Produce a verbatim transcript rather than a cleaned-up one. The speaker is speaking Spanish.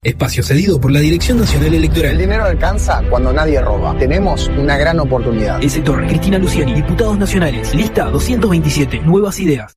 Espacio cedido por la Dirección Nacional Electoral. El dinero alcanza cuando nadie roba. Tenemos una gran oportunidad. El sector Cristina Luciani, diputados nacionales. Lista doscientos veintisiete. Nuevas ideas.